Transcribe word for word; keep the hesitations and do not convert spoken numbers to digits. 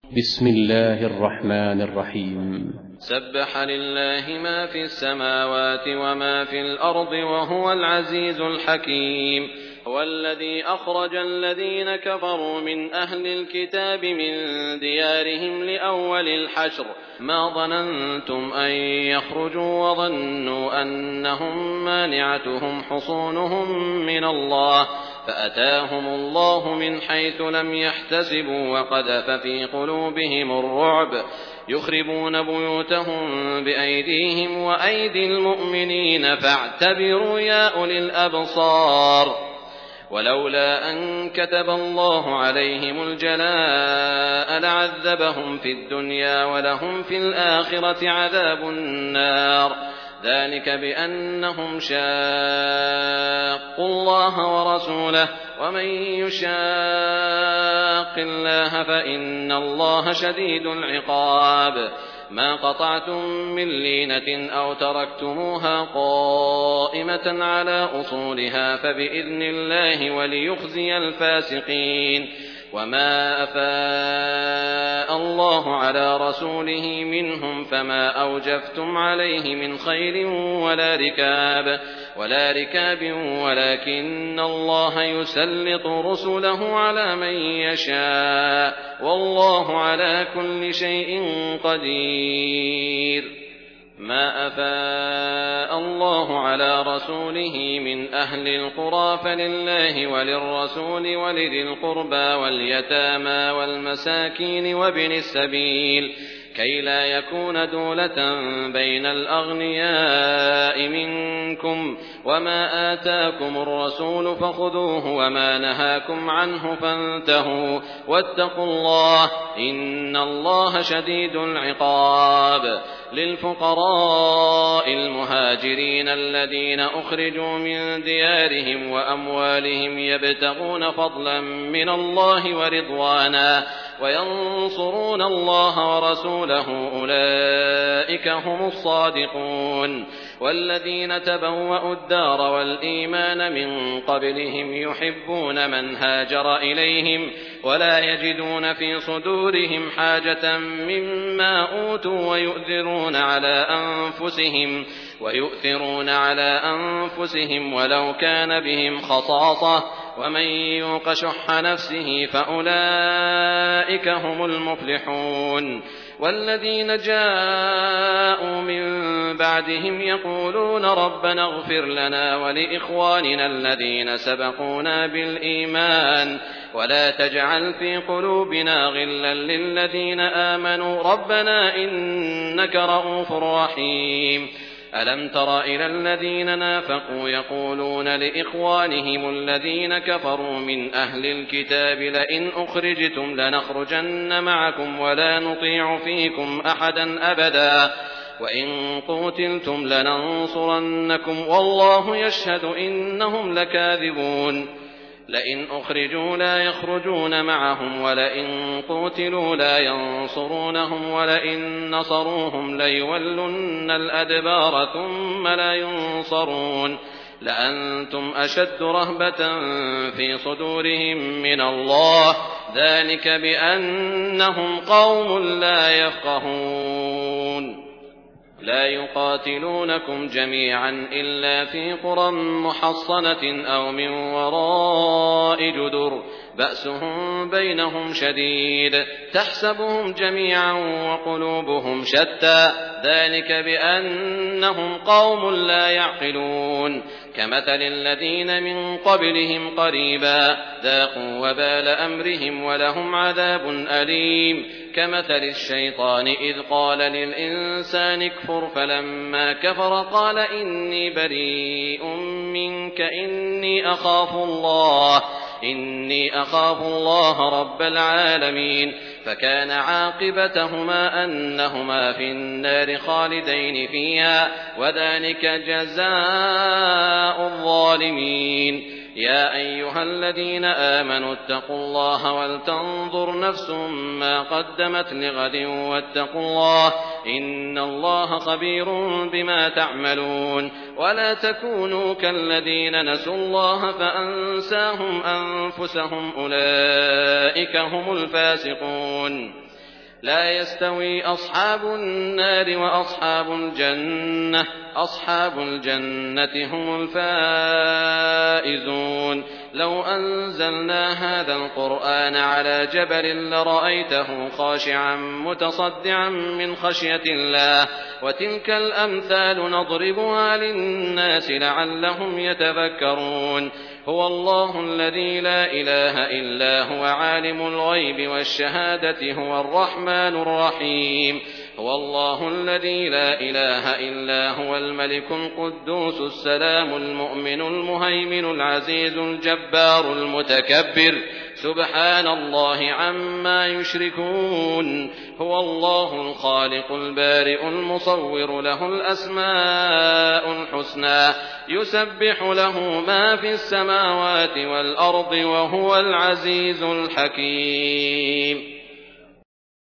بسم الله الرحمن الرحيم. سبح لله ما في السماوات وما في الأرض وهو العزيز الحكيم. هو الذي أخرج الذين كفروا من أهل الكتاب من ديارهم لأول الحشر ما ظننتم أن يخرجوا وظنوا أنهم مانعتهم حصونهم من الله فأتاهم الله من حيث لم يحتسبوا وقذف في قلوبهم الرعب يخربون بيوتهم بأيديهم وأيدي المؤمنين فاعتبروا يا أولي الأبصار. ولولا أن كتب الله عليهم الجلاء لعذبهم في الدنيا ولهم في الآخرة عذاب النار ذلك بأنهم شاقوا الله ورسوله ومن يشاق الله فإن الله شديد العقاب. ما قطعتم من لينة أو تركتموها قائمة على أصولها فبإذن الله وليخزي الفاسقين. وما أفاء الله على رسوله منهم فما أوجفتم عليه من خيل ولا ركاب ولا ركاب ولكن الله يسلط رسله على من يشاء والله على كل شيء قدير. ما أفاء الله على رسوله من أهل القرى فلله وللرسول ولذي القربى واليتامى والمساكين وابن السبيل كي لا يكون دولة بين الأغنياء منكم. وما آتاكم الرسول فخذوه وما نهاكم عنه فانتهوا واتقوا الله إن الله شديد العقاب. للفقراء المهاجرين الذين أخرجوا من ديارهم وأموالهم يبتغون فضلا من الله ورضوانا وينصرون الله ورسوله أولئك هم الصادقون. والذين تبوأوا الدار والإيمان من قبلهم يحبون من هاجر إليهم ولا يجدون في صدورهم حاجة مما أوتوا ويؤثرون على أنفسهم ويؤثرون على أنفسهم ولو كان بهم خصاصة ومن يوق شح نفسه فأولئك هم المفلحون. والذين جاءوا من بعدهم يقولون ربنا اغفر لنا ولإخواننا الذين سبقونا بالإيمان ولا تجعل في قلوبنا غلا للذين آمنوا ربنا إنك رؤوف رحيم. ألم تر إلى الذين نافقوا يقولون لإخوانهم الذين كفروا من أهل الكتاب لئن أخرجتم لنخرجن معكم ولا نطيع فيكم أحدا أبدا وإن قوتلتم لننصرنكم والله يشهد إنهم لكاذبون. لئن أخرجوا لا يخرجون معهم ولئن قوتلوا لا ينصرونهم ولئن نصروهم ليولن الأدبار ثم لا ينصرون لأنتم أشد رهبة في صدورهم من الله ذلك بأنهم قوم لا يفقهون. لا يقاتلونكم جميعا إلا في قرى محصنة أو من وراء جدر بأسهم بينهم شديد تحسبهم جميعا وقلوبهم شتى ذلك بأنهم قوم لا يعقلون. كمثل الذين من قبلهم قريبا ذاقوا وبال أمرهم ولهم عذاب أليم. كمثل الشيطان إذ قال للإنسان اكفر فلما كفر قال إني بريء منك إني أخاف الله إني أخاف الله رب العالمين. فكان عاقبتهما أنهما في النار خالدين فيها وذلك جزاء الظالمين. يا أيها الذين آمنوا اتقوا الله ولتنظر نفس ما قدمت لغد واتقوا الله إن الله خبير بما تعملون. ولا تكونوا كالذين نسوا الله فأنساهم أنفسهم أولئك هم الفاسقون. لا يستوي أصحاب النار وأصحاب الجنة أصحاب الجنة هم الفائزون لو أنزلنا هذا القرآن على جبل لرأيته خاشعا متصدعا من خشية الله وتلك الأمثال نضربها للناس لعلهم يتذكرون هو الله الذي لا إله إلا هو عالم الغيب والشهادة هو الرحمن الرحيم هو الله الذي لا إله إلا هو الملك القدوس السلام المؤمن المهيمن العزيز الجبار المتكبر سبحان الله عما يشركون هو الله الخالق البارئ المصور له الأسماء الحسنى يسبح له ما في السماوات والأرض وهو العزيز الحكيم